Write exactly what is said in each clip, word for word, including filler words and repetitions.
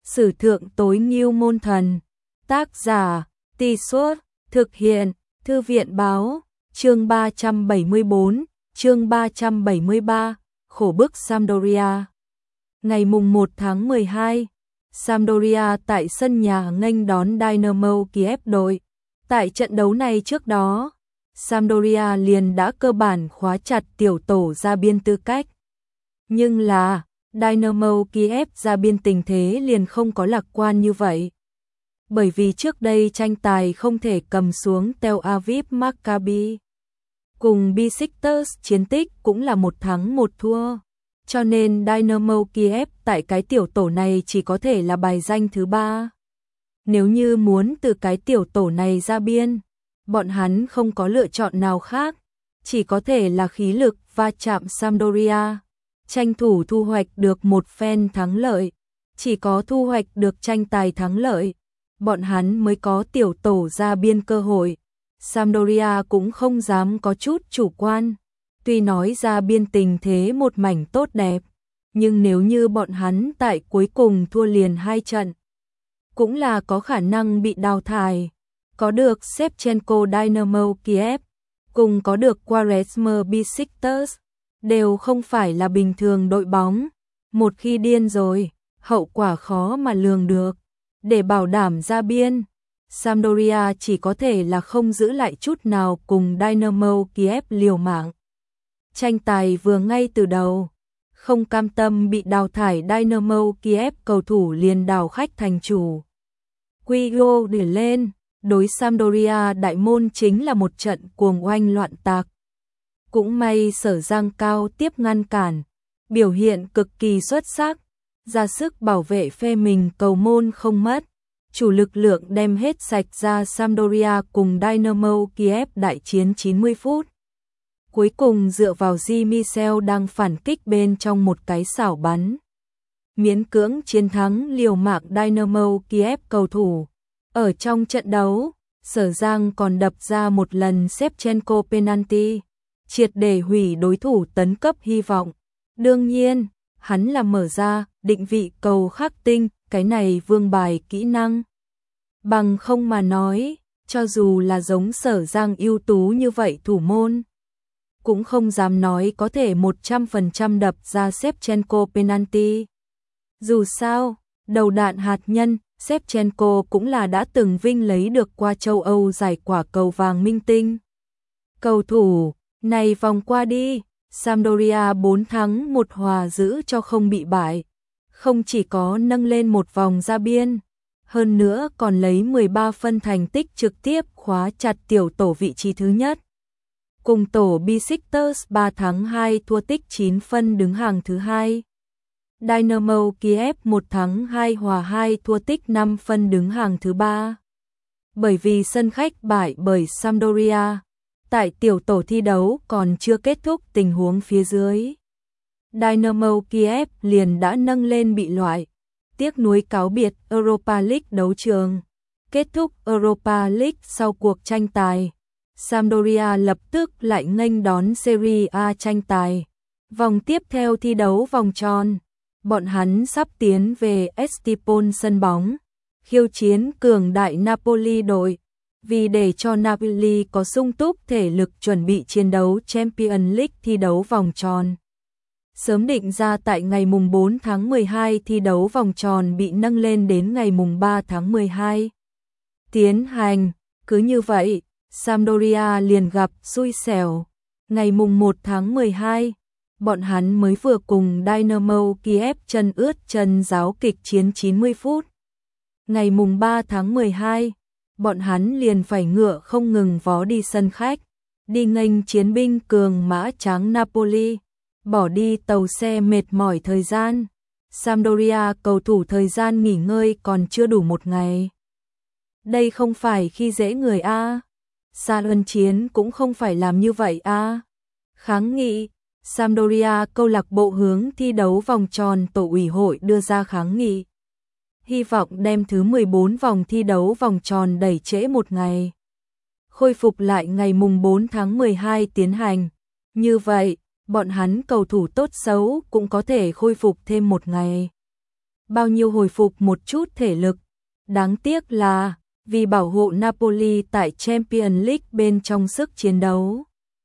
Sử thượng tối ngưu môn thần. Tác giả, Tì Suốt, thực hiện, Thư viện báo, chương ba trăm bảy mươi tư, chương ba trăm bảy mươi ba, khổ bức Sampdoria. Ngày mùng một tháng mười hai, Sampdoria tại sân nhà nghênh đón Dynamo Kiev đội. Tại trận đấu này trước đó, Sampdoria liền đã cơ bản khóa chặt tiểu tổ ra biên tư cách. Nhưng là, Dynamo Kiev ra biên tình thế liền không có lạc quan như vậy. Bởi vì trước đây tranh tài không thể cầm xuống Tel Aviv Maccabi. Cùng Besiktas chiến tích cũng là một thắng một thua. Cho nên Dynamo Kiev tại cái tiểu tổ này chỉ có thể là bài danh thứ ba. Nếu như muốn từ cái tiểu tổ này ra biên, bọn hắn không có lựa chọn nào khác, chỉ có thể là khí lực va chạm Sampdoria, tranh thủ thu hoạch được một phen thắng lợi. Chỉ có thu hoạch được tranh tài thắng lợi, bọn hắn mới có tiểu tổ ra biên cơ hội. Sampdoria cũng không dám có chút chủ quan. Tuy nói ra biên tình thế một mảnh tốt đẹp, nhưng nếu như bọn hắn tại cuối cùng thua liền hai trận, cũng là có khả năng bị đào thải. Có được Shevchenko Dynamo Kiev, cùng có được Quaresma Besiktas, đều không phải là bình thường đội bóng. Một khi điên rồi, hậu quả khó mà lường được. Để bảo đảm ra biên, Sampdoria chỉ có thể là không giữ lại chút nào cùng Dynamo Kiev liều mạng. Tranh tài vừa ngay từ đầu, không cam tâm bị đào thải Dynamo Kiev cầu thủ liền đảo khách thành chủ. Quigo để lên, đối Sampdoria đại môn chính là một trận cuồng oanh loạn tạc. Cũng may Sở Giang Cao tiếp ngăn cản, biểu hiện cực kỳ xuất sắc, ra sức bảo vệ phe mình cầu môn không mất. Chủ lực lượng đem hết sạch ra Sampdoria cùng Dynamo Kiev đại chiến chín mươi phút. Cuối cùng dựa vào Di Michel đang phản kích bên trong một cái xảo bắn, miễn cưỡng chiến thắng liều mạng Dynamo Kiev cầu thủ. Ở trong trận đấu, Sở Giang còn đập ra một lần Shevchenko penalty, triệt để hủy đối thủ tấn cấp hy vọng. Đương nhiên, hắn là mở ra định vị cầu khắc tinh, cái này vương bài kỹ năng. Bằng không mà nói, cho dù là giống Sở Giang ưu tú như vậy thủ môn, cũng không dám nói có thể một trăm phần trăm đập ra Shevchenko penalty. Dù sao, đầu đạn hạt nhân, Shevchenko cũng là đã từng vinh lấy được qua châu Âu giải quả cầu vàng minh tinh. Cầu thủ này vòng qua đi, Sampdoria bốn thắng một hòa giữ cho không bị bại. Không chỉ có nâng lên một vòng ra biên, hơn nữa còn lấy mười ba phân thành tích trực tiếp khóa chặt tiểu tổ vị trí thứ nhất. Cùng tổ Besiktas ba thắng hai thua tích chín phân đứng hàng thứ hai. Dynamo Kiev một thắng hai hòa hai thua tích năm phân đứng hàng thứ ba. Bởi vì sân khách bại bởi Sampdoria, tại tiểu tổ thi đấu còn chưa kết thúc tình huống phía dưới, Dynamo Kiev liền đã nâng lên bị loại, tiếc nuối cáo biệt Europa League đấu trường. Kết thúc Europa League sau cuộc tranh tài, Sampdoria lập tức lại nghênh đón Serie A tranh tài. Vòng tiếp theo thi đấu vòng tròn, bọn hắn sắp tiến về Estipon sân bóng, khiêu chiến cường đại Napoli đội. Vì để cho Napoli có sung túc thể lực chuẩn bị chiến đấu Champions League thi đấu vòng tròn. Sớm định ra tại ngày mùng bốn tháng mười hai thi đấu vòng tròn bị nâng lên đến ngày mùng ba tháng mười hai. Tiến hành, cứ như vậy, Sampdoria liền gặp xui xẻo. Ngày mùng một tháng mười hai, bọn hắn mới vừa cùng Dynamo Kiev chân ướt chân ráo kịch chiến chín mươi phút. Ngày mùng ba tháng mười hai, bọn hắn liền phải ngựa không ngừng vó đi sân khách, đi nghênh chiến binh cường mã tráng Napoli, bỏ đi tàu xe mệt mỏi thời gian. Sampdoria cầu thủ thời gian nghỉ ngơi còn chưa đủ một ngày. Đây không phải khi dễ người a. Sa Luân Chiến cũng không phải làm như vậy a. Kháng nghị, Sampdoria câu lạc bộ hướng thi đấu vòng tròn tổ ủy hội đưa ra kháng nghị. Hy vọng đem thứ mười bốn vòng thi đấu vòng tròn đẩy trễ một ngày, khôi phục lại ngày mùng bốn tháng mười hai tiến hành. Như vậy, bọn hắn cầu thủ tốt xấu cũng có thể khôi phục thêm một ngày. bao nhiêu hồi phục một chút thể lực. Đáng tiếc là, vì bảo hộ Napoli tại Champions League bên trong sức chiến đấu,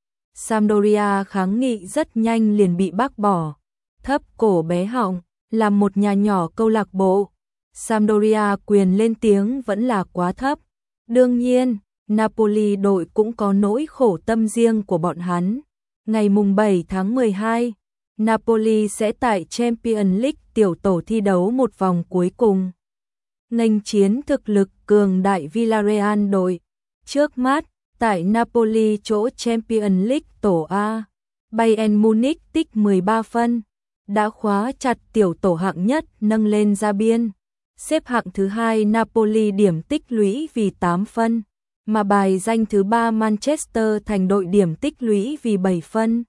Sampdoria kháng nghị rất nhanh liền bị bác bỏ. Thấp cổ bé họng, làm một nhà nhỏ câu lạc bộ, Sampdoria quyền lên tiếng vẫn là quá thấp. Đương nhiên, Napoli đội cũng có nỗi khổ tâm riêng của bọn hắn. Ngày mùng bảy tháng mười hai, Napoli sẽ tại Champions League tiểu tổ thi đấu một vòng cuối cùng, nghênh chiến thực lực cường đại Villarreal đội. Trước mắt, tại Napoli chỗ Champions League tổ A, Bayern Munich tích mười ba phân, đã khóa chặt tiểu tổ hạng nhất nâng lên ra biên. Xếp hạng thứ hai Napoli điểm tích lũy vì tám phân, mà bài danh thứ ba Manchester thành đội điểm tích lũy vì bảy phân.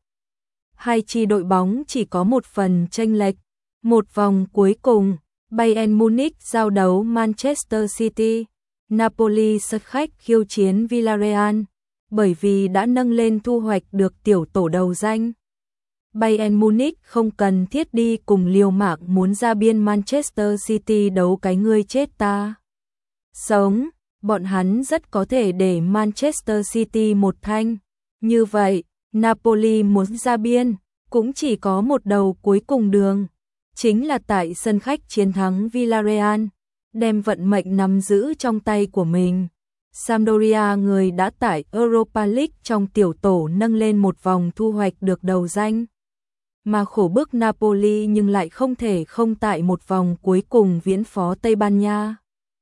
Hai chi đội bóng chỉ có một phần chênh lệch. Một vòng cuối cùng, Bayern Munich giao đấu Manchester City, Napoli sân khách khiêu chiến Villarreal, bởi vì đã nâng lên thu hoạch được tiểu tổ đầu danh. Bayern Munich không cần thiết đi cùng liều mạng muốn ra biên Manchester City đấu cái ngươi chết ta sống, bọn hắn rất có thể để Manchester City một thanh. Như vậy, Napoli muốn ra biên, cũng chỉ có một đầu cuối cùng đường, chính là tại sân khách chiến thắng Villarreal, đem vận mệnh nắm giữ trong tay của mình. Sampdoria người đã tại Europa League trong tiểu tổ nâng lên một vòng thu hoạch được đầu danh, mà khổ bức Napoli nhưng lại không thể không tại một vòng cuối cùng viễn phó Tây Ban Nha.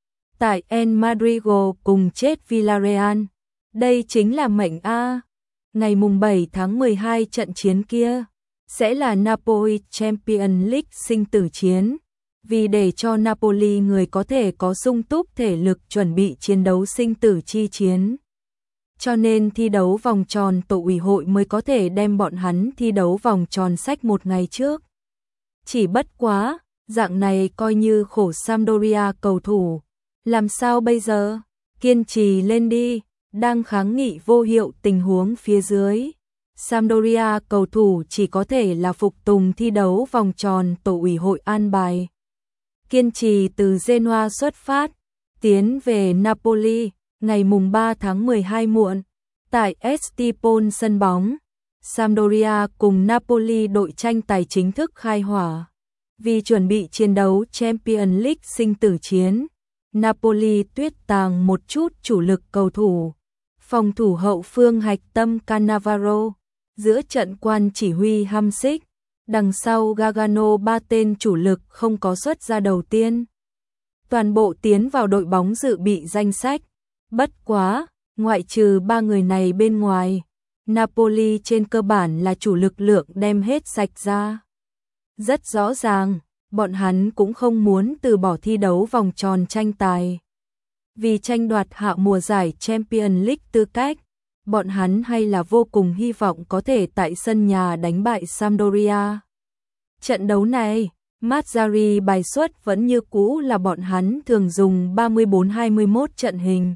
Tại El Madrigal cùng chết Villarreal, đây chính là mệnh A. Ngày mùng bảy tháng mười hai trận chiến kia sẽ là Napoli Champions League sinh tử chiến, vì để cho Napoli người có thể có sung túc thể lực chuẩn bị chiến đấu sinh tử chi chiến, cho nên thi đấu vòng tròn tổ ủy hội mới có thể đem bọn hắn thi đấu vòng tròn sách một ngày trước. Chỉ bất quá, dạng này coi như khổ Sampdoria cầu thủ. Làm sao bây giờ? Kiên trì lên đi, đang kháng nghị vô hiệu tình huống phía dưới. Sampdoria cầu thủ chỉ có thể là phục tùng thi đấu vòng tròn tổ ủy hội an bài. Kiên trì từ Genoa xuất phát, tiến về Napoli, ngày mùng ba tháng mười hai muộn, tại Estipon sân bóng, Sampdoria cùng Napoli đội tranh tài chính thức khai hỏa. Vì chuẩn bị chiến đấu Champions League sinh tử chiến, Napoli tuyết tàng một chút chủ lực cầu thủ. Phòng thủ hậu phương hạch tâm Cannavaro, giữa trận quan chỉ huy Hamsik, đằng sau Gargano ba tên chủ lực không có xuất ra đầu tiên. Toàn bộ tiến vào đội bóng dự bị danh sách. Bất quá, ngoại trừ ba người này bên ngoài, Napoli trên cơ bản là chủ lực lượng đem hết sạch ra. Rất rõ ràng, bọn hắn cũng không muốn từ bỏ thi đấu vòng tròn tranh tài. Vì tranh đoạt hạ mùa giải Champions League tư cách, bọn hắn hay là vô cùng hy vọng có thể tại sân nhà đánh bại Sampdoria. Trận đấu này, Mazzarri bài xuất vẫn như cũ là bọn hắn thường dùng ba mươi bốn hai mươi mốt trận hình.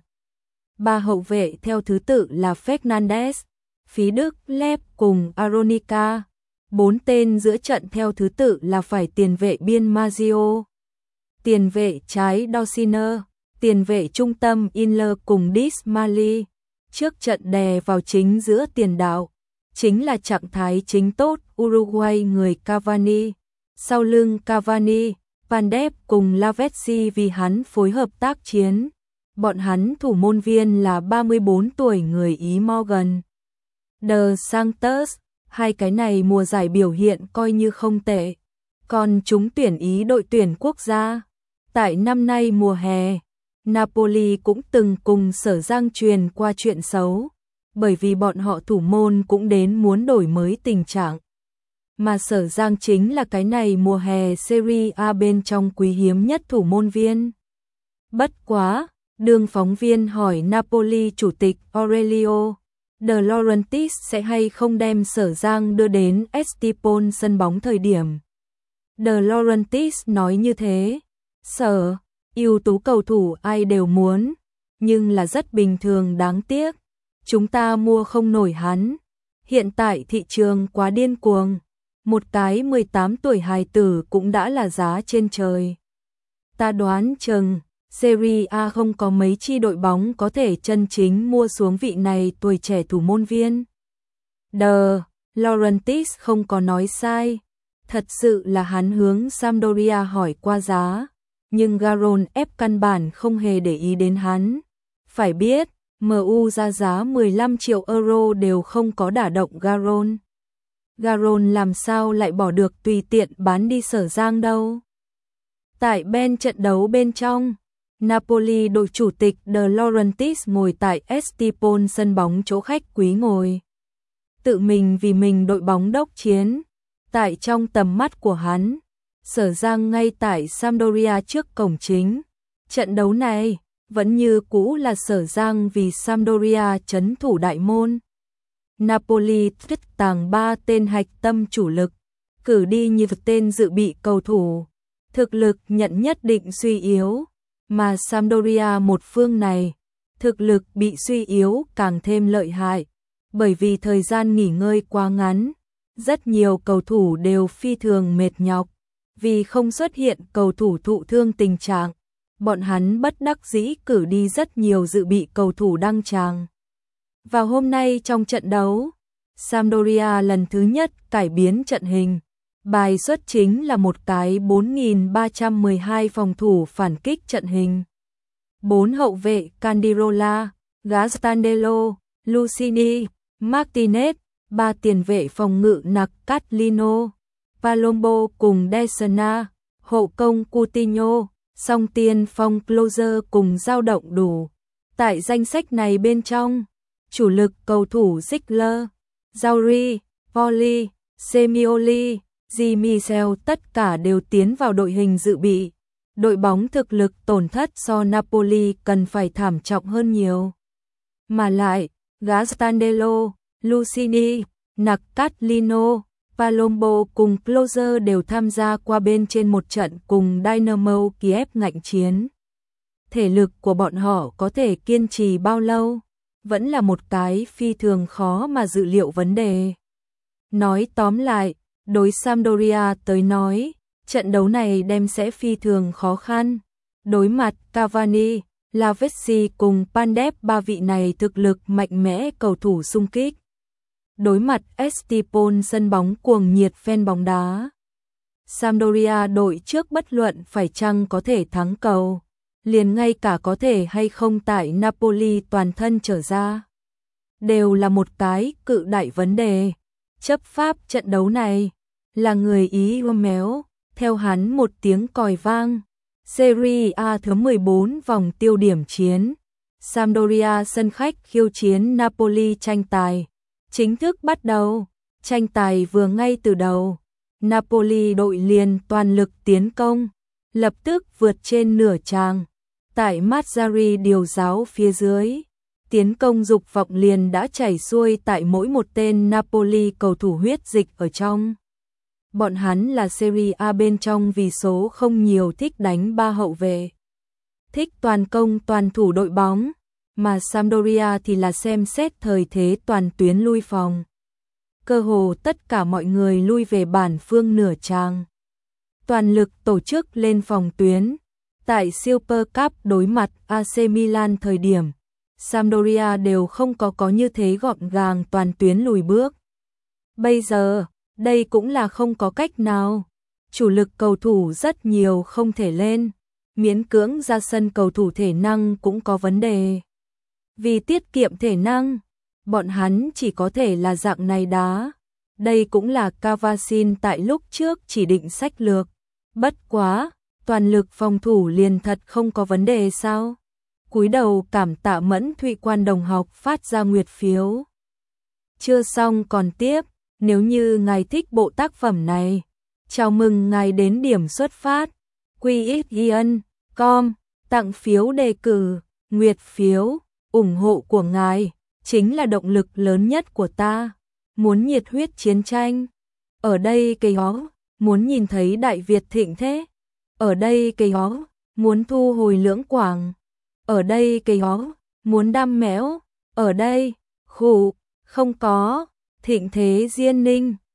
Ba hậu vệ theo thứ tự là Fernandes, Phí Đức, Lep cùng Aronica. Bốn tên giữa trận theo thứ tự là phải tiền vệ biên Maggio, tiền vệ trái Dorsiner, tiền vệ trung tâm Inler cùng Dismali. Trước trận đè vào chính giữa tiền đạo, chính là trạng thái chính tốt Uruguay người Cavani. Sau lưng Cavani, Van Dijk cùng Lavezzi vì hắn phối hợp tác chiến. Bọn hắn thủ môn viên là ba mươi bốn tuổi người Ý Morgan De Santos. Hai cái này mùa giải biểu hiện coi như không tệ. Còn chúng tuyển Ý đội tuyển quốc gia. Tại năm nay mùa hè, Napoli cũng từng cùng Sở Giang truyền qua chuyện xấu, bởi vì bọn họ thủ môn cũng đến muốn đổi mới tình trạng. Mà Sở Giang chính là cái này mùa hè Serie A bên trong quý hiếm nhất thủ môn viên. Bất quá, đương phóng viên hỏi Napoli chủ tịch Aurelio De Laurentiis sẽ hay không đem Sở Giang đưa đến Estipon sân bóng thời điểm. De Laurentiis nói như thế, Sở, ưu tú cầu thủ ai đều muốn, nhưng là rất bình thường đáng tiếc. Chúng ta mua không nổi hắn. Hiện tại thị trường quá điên cuồng. Một cái mười tám tuổi hài tử cũng đã là giá trên trời. Ta đoán chừng Serie A không có mấy chi đội bóng có thể chân chính mua xuống vị này tuổi trẻ thủ môn viên. De Laurentiis không có nói sai, thật sự là hắn hướng Sampdoria hỏi qua giá, nhưng Garon ép căn bản không hề để ý đến hắn. Phải biết, em u ra giá mười lăm triệu euro đều không có đả động Garon. Garon làm sao lại bỏ được tùy tiện bán đi Sở Giang đâu. Tại bên trận đấu bên trong, Napoli đội chủ tịch De Laurentiis ngồi tại Estipon sân bóng chỗ khách quý ngồi. Tự mình vì mình đội bóng đốc chiến. Tại trong tầm mắt của hắn, Sở Giang ngay tại Sampdoria trước cổng chính. Trận đấu này vẫn như cũ là Sở Giang vì Sampdoria trấn thủ đại môn. Napoli thích tàng ba tên hạch tâm chủ lực, cử đi như tên dự bị cầu thủ. Thực lực nhận nhất định suy yếu, mà Sampdoria một phương này, thực lực bị suy yếu càng thêm lợi hại, bởi vì thời gian nghỉ ngơi quá ngắn, rất nhiều cầu thủ đều phi thường mệt nhọc, vì không xuất hiện cầu thủ thụ thương tình trạng, bọn hắn bất đắc dĩ cử đi rất nhiều dự bị cầu thủ đăng tràng. Vào hôm nay trong trận đấu, Sampdoria lần thứ nhất cải biến trận hình. Bài xuất chính là một cái bốn nghìn ba trăm mười hai phòng thủ phản kích trận hình. Bốn hậu vệ Candirola, Gastandello, Lucini, Martinez, ba tiền vệ phòng ngự nặc Catlino, Palombo cùng Desena, hậu công Coutinho, song tiền phong Closer cùng dao động đủ. Tại danh sách này bên trong, chủ lực cầu thủ Ziegler, Zauri, Poli, Semioli, Di Michel tất cả đều tiến vào đội hình dự bị. Đội bóng thực lực tổn thất so Napoli cần phải thảm trọng hơn nhiều. Mà lại, Gastandello, Lucini, Naccatlino, Palombo cùng Closer đều tham gia qua bên trên một trận cùng Dynamo Kiev ngạnh chiến. Thể lực của bọn họ có thể kiên trì bao lâu, vẫn là một cái phi thường khó mà dự liệu vấn đề. Nói tóm lại, đối Sampdoria tới nói, trận đấu này đem sẽ phi thường khó khăn. Đối mặt Cavani, Lavezzi cùng Pandev ba vị này thực lực mạnh mẽ cầu thủ xung kích. Đối mặt Estipon sân bóng cuồng nhiệt fan bóng đá. Sampdoria đội trước bất luận phải chăng có thể thắng cầu, liền ngay cả có thể hay không tại Napoli toàn thân trở ra. Đều là một cái cự đại vấn đề. Chấp pháp trận đấu này là người Ý Romeo, theo hắn một tiếng còi vang. Serie A thứ mười bốn vòng tiêu điểm chiến. Sampdoria sân khách khiêu chiến Napoli tranh tài. Chính thức bắt đầu, tranh tài vừa ngay từ đầu. Napoli đội liền toàn lực tiến công, lập tức vượt trên nửa tràng. Tại Mazzarri điều giáo phía dưới, tiến công dục vọng liền đã chảy xuôi tại mỗi một tên Napoli cầu thủ huyết dịch ở trong. Bọn hắn là Serie A bên trong vì số không nhiều thích đánh ba hậu vệ, thích toàn công toàn thủ đội bóng, mà Sampdoria thì là xem xét thời thế toàn tuyến lui phòng. Cơ hồ tất cả mọi người lui về bản phương nửa tràng. Toàn lực tổ chức lên phòng tuyến. Tại Super Cup đối mặt a xê Milan thời điểm, Sampdoria đều không có có như thế gọn gàng toàn tuyến lùi bước. Bây giờ, đây cũng là không có cách nào. Chủ lực cầu thủ rất nhiều không thể lên, miễn cưỡng ra sân cầu thủ thể năng cũng có vấn đề. Vì tiết kiệm thể năng, bọn hắn chỉ có thể là dạng này đá. Đây cũng là Cavasin tại lúc trước chỉ định sách lược. Bất quá, toàn lực phòng thủ liền thật không có vấn đề sao? Cúi đầu cảm tạ Mẫn Thụy Quan đồng học phát ra nguyệt phiếu. Chưa xong còn tiếp, nếu như ngài thích bộ tác phẩm này, chào mừng ngài đến điểm xuất phát. quy ích yên chấm com, tặng phiếu đề cử, nguyệt phiếu, ủng hộ của ngài, chính là động lực lớn nhất của ta. Muốn nhiệt huyết chiến tranh, ở đây cây ó, muốn nhìn thấy Đại Việt thịnh thế. Ở đây cây ó, muốn thu hồi Lưỡng Quảng. Ở đây cây ó, muốn đam mẽo. Ở đây, khủ, không có, thịnh thế Diên Ninh.